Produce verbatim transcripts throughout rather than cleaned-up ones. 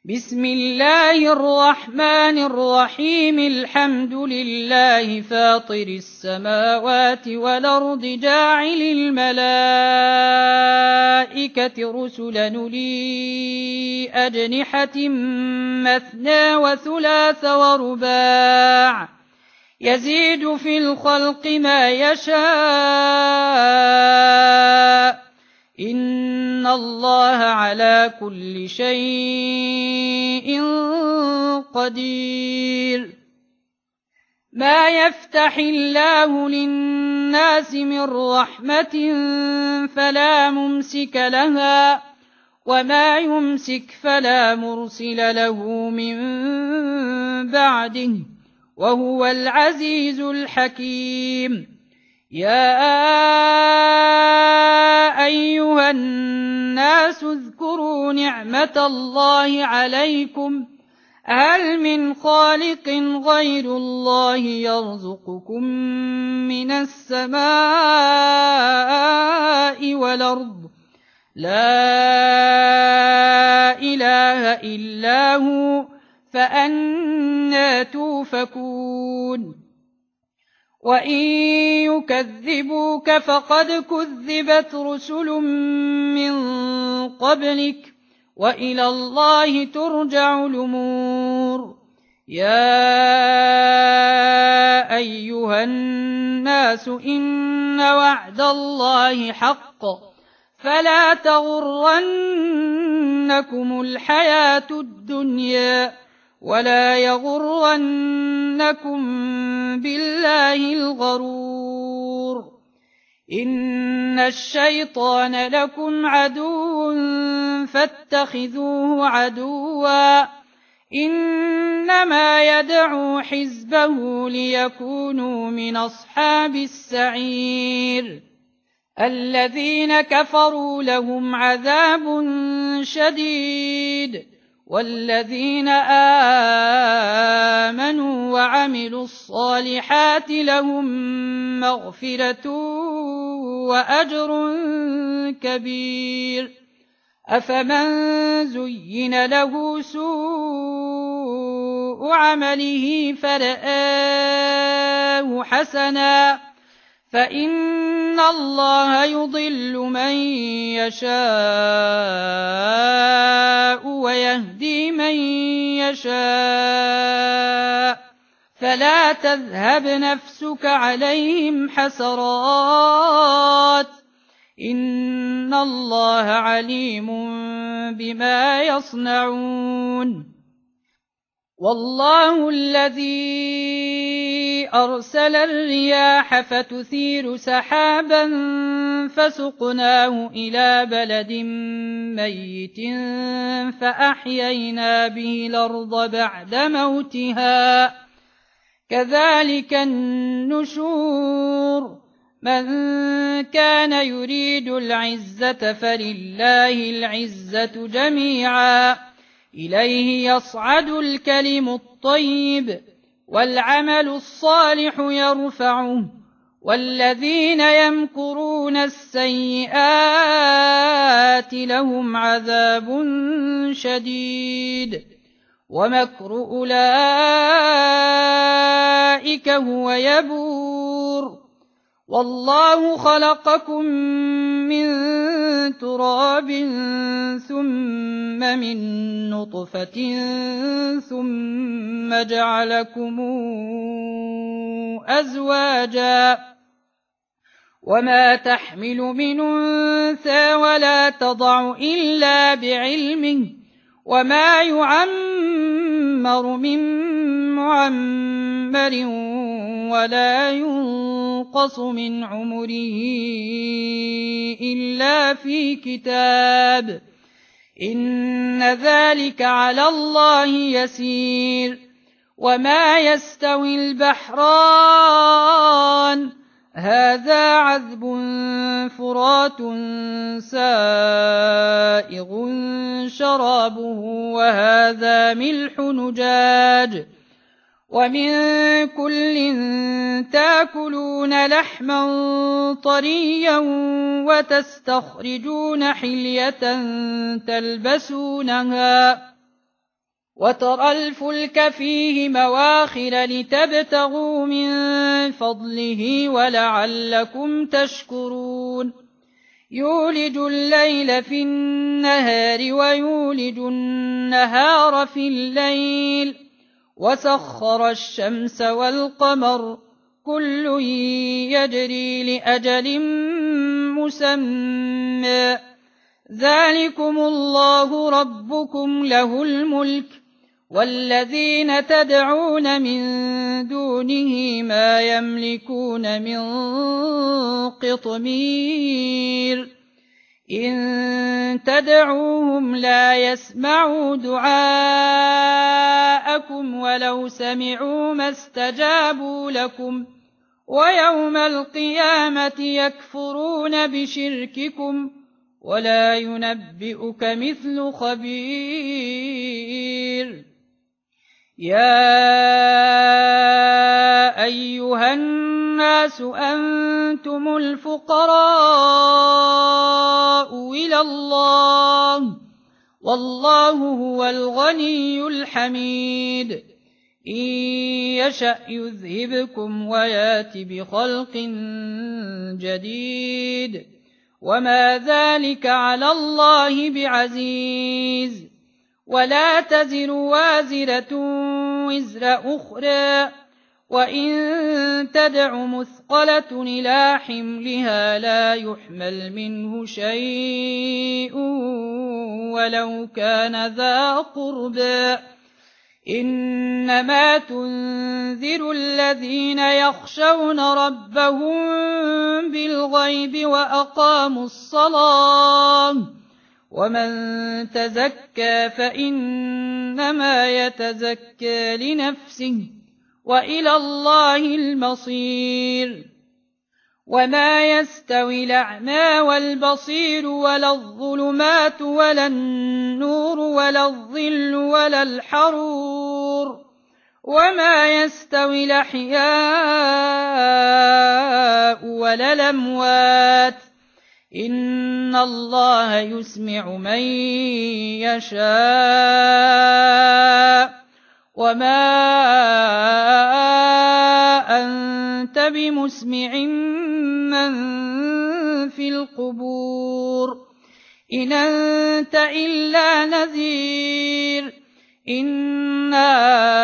بسم الله الرحمن الرحيم الحمد لله فاطر السماوات والأرض جاعل الملائكة رسلا أولي أجنحة مثنى وثلاث ورباع يزيد في الخلق ما يشاء إن الله على كل شيء قدير. ما يفتح الله للناس من رحمة فلا ممسك لها وما يمسك فلا مرسل له من بعده وهو العزيز الحكيم. يا أيها الناس اذكروا نعمة الله عليكم هل من خالق غير الله يرزقكم من السماء والأرض لا إله إلا هو فأنى توفكون. وإن يكذبوك فقد كذبت رسل من قبلك وإلى الله ترجع الأمور. يا أيها الناس إن وعد الله حق فلا تغرنكم الحياة الدنيا ولا يغرنكم بالله الغرور. إن الشيطان لكم عدو فاتخذوه عدوا إنما يدعو حزبه ليكونوا من أصحاب السعير. الذين كفروا لهم عذاب شديد والذين آمنوا وعملوا الصالحات لهم مغفرة وأجر كبير. أفمن زين له سوء عمله فرآه حسنا فإن الله يضل من يشاء ويهدي من يشاء فلا تذهب نفسك عليهم حسرات إن الله عليم بما يصنعون. والله الذي أرسل الرياح فتثير سحابا فسقناه إلى بلد ميت فأحيينا به الأرض بعد موتها كذلك النشور. من كان يريد العزة فلله العزة جميعا إليه يصعد الكلم الطيب والعمل الصالح يرفعه والذين يمكرون السيئات لهم عذاب شديد ومكر أولئك هو يبور. والله خلقكم من تراب ثم من نطفة ثم جعلكم أزواجا وما تحمل من أنثى ولا تضع إلا بعلمه وما يعمر من معمر ولا ينقص من عمره إلا في كتاب إن ذلك على الله يسير. وما يستوي البحران هذا عذب فرات سائغ شرابه وهذا ملح نجاج ومن كل تاكلون لحما طريا وتستخرجون حلية تلبسونها وترى الفلك فيه مواخر لتبتغوا من فضله ولعلكم تشكرون يولج الليل في النهار ويولج النهار في الليل وسخر الشمس والقمر كل يجري لأجل مسمى ذلكم الله ربكم له الملك والذين تدعون من دونه ما يملكون من قطمير إن تدعوهم لا يسمعوا دعاءكم ولو سمعوا ما استجابوا لكم ويوم القيامة يكفرون بشرككم ولا ينبئك مثل خبير يا أيها الناس أنتم الفقراء إلى الله والله هو الغني الحميد إن يشأ يذهبكم ويات بخلق جديد وما ذلك على الله بعزيز ولا تزر وازرة وزر أخرى وإن تدع مثقلة إلى حملها لا يحمل منه شيء ولو كان ذا قربى إنما تنذر الذين يخشون ربهم بالغيب وأقاموا الصلاة ومن تزكى فإنما يتزكى لنفسه وإلى الله المصير وما يستوي الأعمى والبصير ولا الظلمات ولا النور ولا الظل ولا الحرور وما يستوي الأحياء ولا الأموات إن الله يسمع من يشاء وما أنت بمسمع من في القبور إن أنت إلا نذير إنا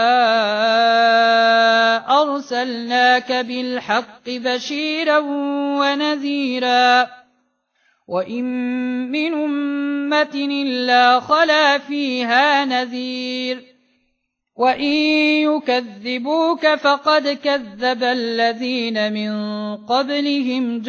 أرسلناك بالحق بشيرا ونذيرا وإن من أمة إلا خلا فيها نذير وإن يكذبوك فقد كذب الذين من قبلهم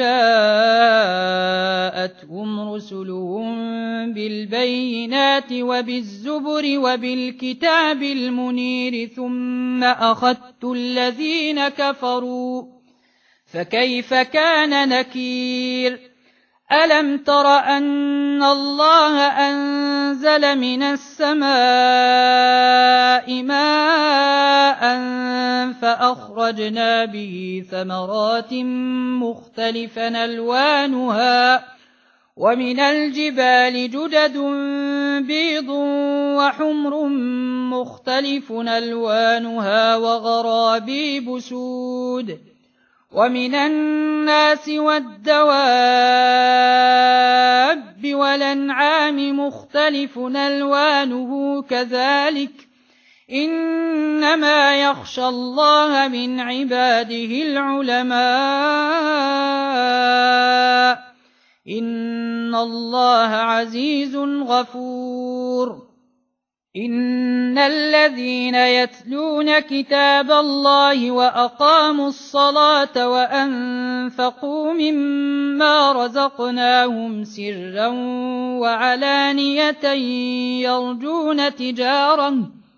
جاءتهم رسلهم بالبينات وبالزبر وبالكتاب المنير ثم أخذت الذين كفروا فكيف كان نكير ألم تر أن الله أنزل من السماء ماء فأخرجنا به ثمرات مختلفا ألوانها ومن الجبال جدد بيض وحمر مختلف ألوانها وغرابيب سود ومن الناس والدواب والأنعام مختلف ألوانه كذلك إنما يخشى الله من عباده العلماء إن الله عزيز غفور إن الذين يتلون كتاب الله وأقاموا الصلاة وأنفقوا مما رزقناهم سرا وعلانية يرجون تجارة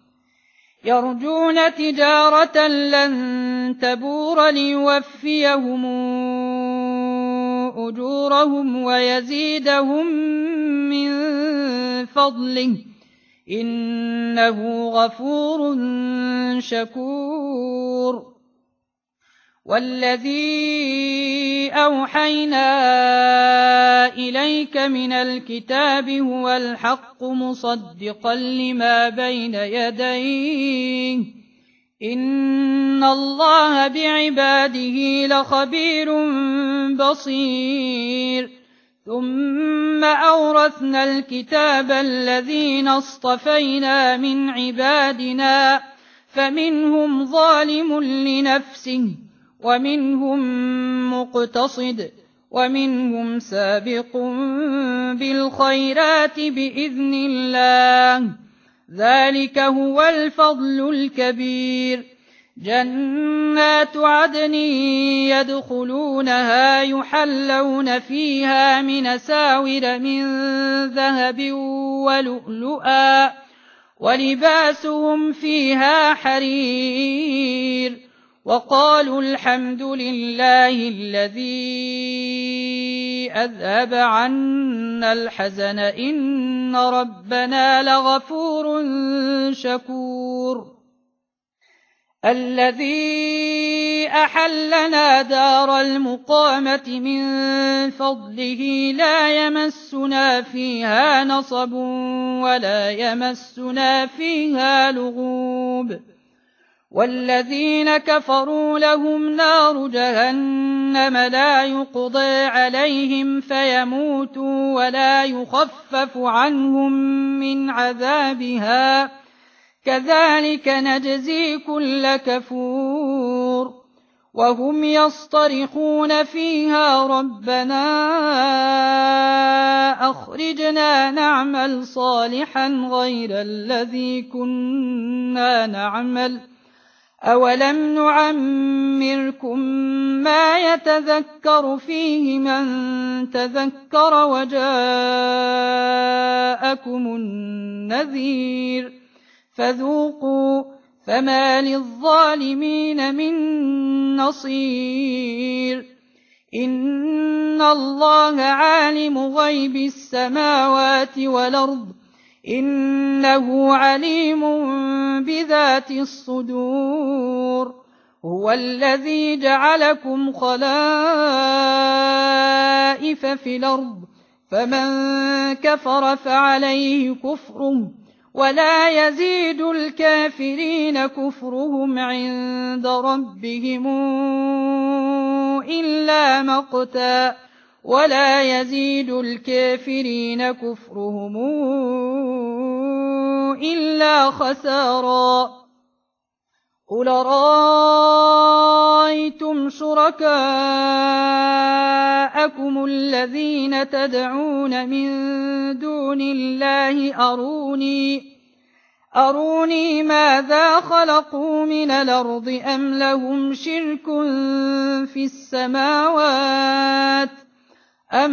يرجون تجارة لن تبور ليوفيهم أجورهم ويزيدهم من فضله إنه غفور شكور والذي أوحينا إليك من الكتاب هو الحق مصدقا لما بين يديه إن الله بعباده لخبير بصير ثم أورثنا الكتاب الذين اصطفينا من عبادنا فمنهم ظالم لنفسه ومنهم مقتصد ومنهم سابق بالخيرات بإذن الله ذلك هو الفضل الكبير جنات عدن يدخلونها يحلون فيها من أساور من ذهب ولؤلؤا ولباسهم فيها حرير وقالوا الحمد لله الذي أذهب عنا الحزن إن ربنا لغفور شكور الذي أحلنا دار المقامة من فضله لا يمسنا فيها نصب ولا يمسنا فيها لغوب والذين كفروا لهم نار جهنم لا يقضى عليهم فيموتوا ولا يخفف عنهم من عذابها كذلك نجزي كل كفور وهم يصطرخون فيها ربنا أخرجنا نعمل صالحا غير الذي كنا نعمل أولم نعمركم ما يتذكر فيه من تذكر وجاءكم النذير فذوقوا فما للظالمين من نصير إن الله عالم غيب السماوات والأرض إنه عليم بذات الصدور هو الذي جعلكم خلائف في الأرض فمن كفر فعليه كفره ولا يزيد الكافرين كفرهم عند ربهم إلا مقتا ولا يزيد الكافرين كفرهم إلا خسارا قل رأيتم شركاءكم الذين تدعون من دون الله أروني أروني ماذا خلقوا من الأرض أم لهم شرك في السماوات أم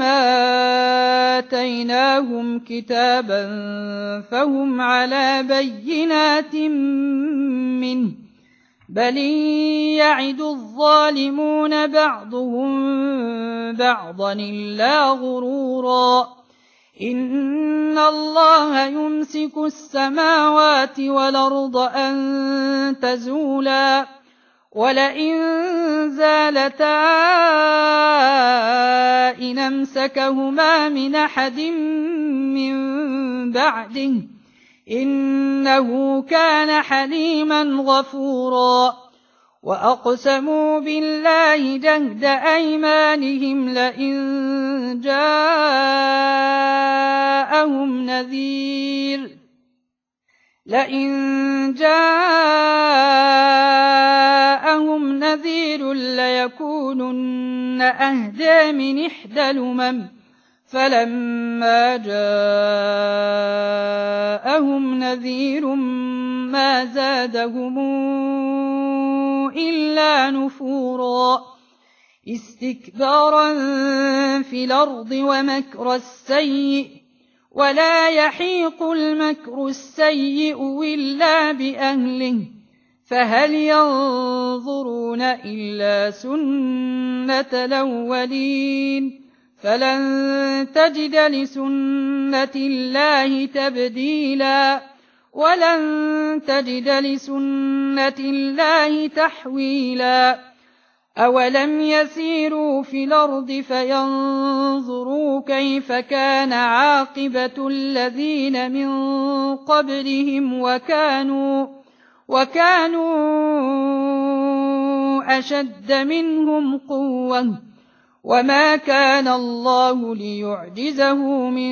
آتيناهم كتابا فهم على بينات منه بل يعد الظالمون بعضهم بعضا إلا غرورا إن الله يمسك السماوات والأرض أن تزولا ولئن زالتا إن أمسكهما من أحد من بعده إنه كان حليما غفورا وأقسموا بالله جهد أيمانهم لئن جاءهم نذير لئن جاءهم نذير ليكونن أهدى من إحدى الأمم فلما جاءهم نذير ما زادهم إلا نفورا استكبارا في الأرض ومكر السيء ولا يحيق المكر السيء إلا بأهله فهل ينظرون إلا سنة الأولين فلن تجد لسنة الله تبديلا ولن تجد لسنة الله تحويلا أولم يسيروا في الأرض فينظروا كيف كان عاقبة الذين من قبلهم وكانوا, وكانوا أشد منهم قوة وما كان الله ليعجزه من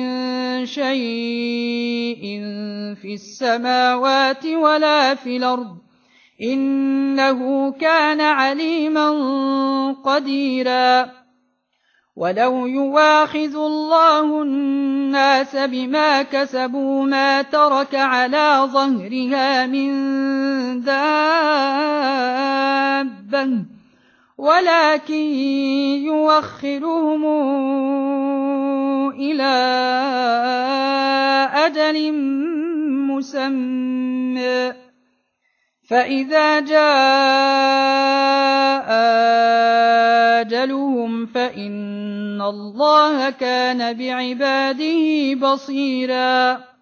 شيء في السماوات ولا في الأرض إنه كان عليما قديرا ولو يواخذ الله الناس بما كسبوا ما ترك على ظهرها من دابة ولكن يوخرهم إلى أجل مسمى فإذا جاء أجلهم فإن الله كان بعباده بصيراً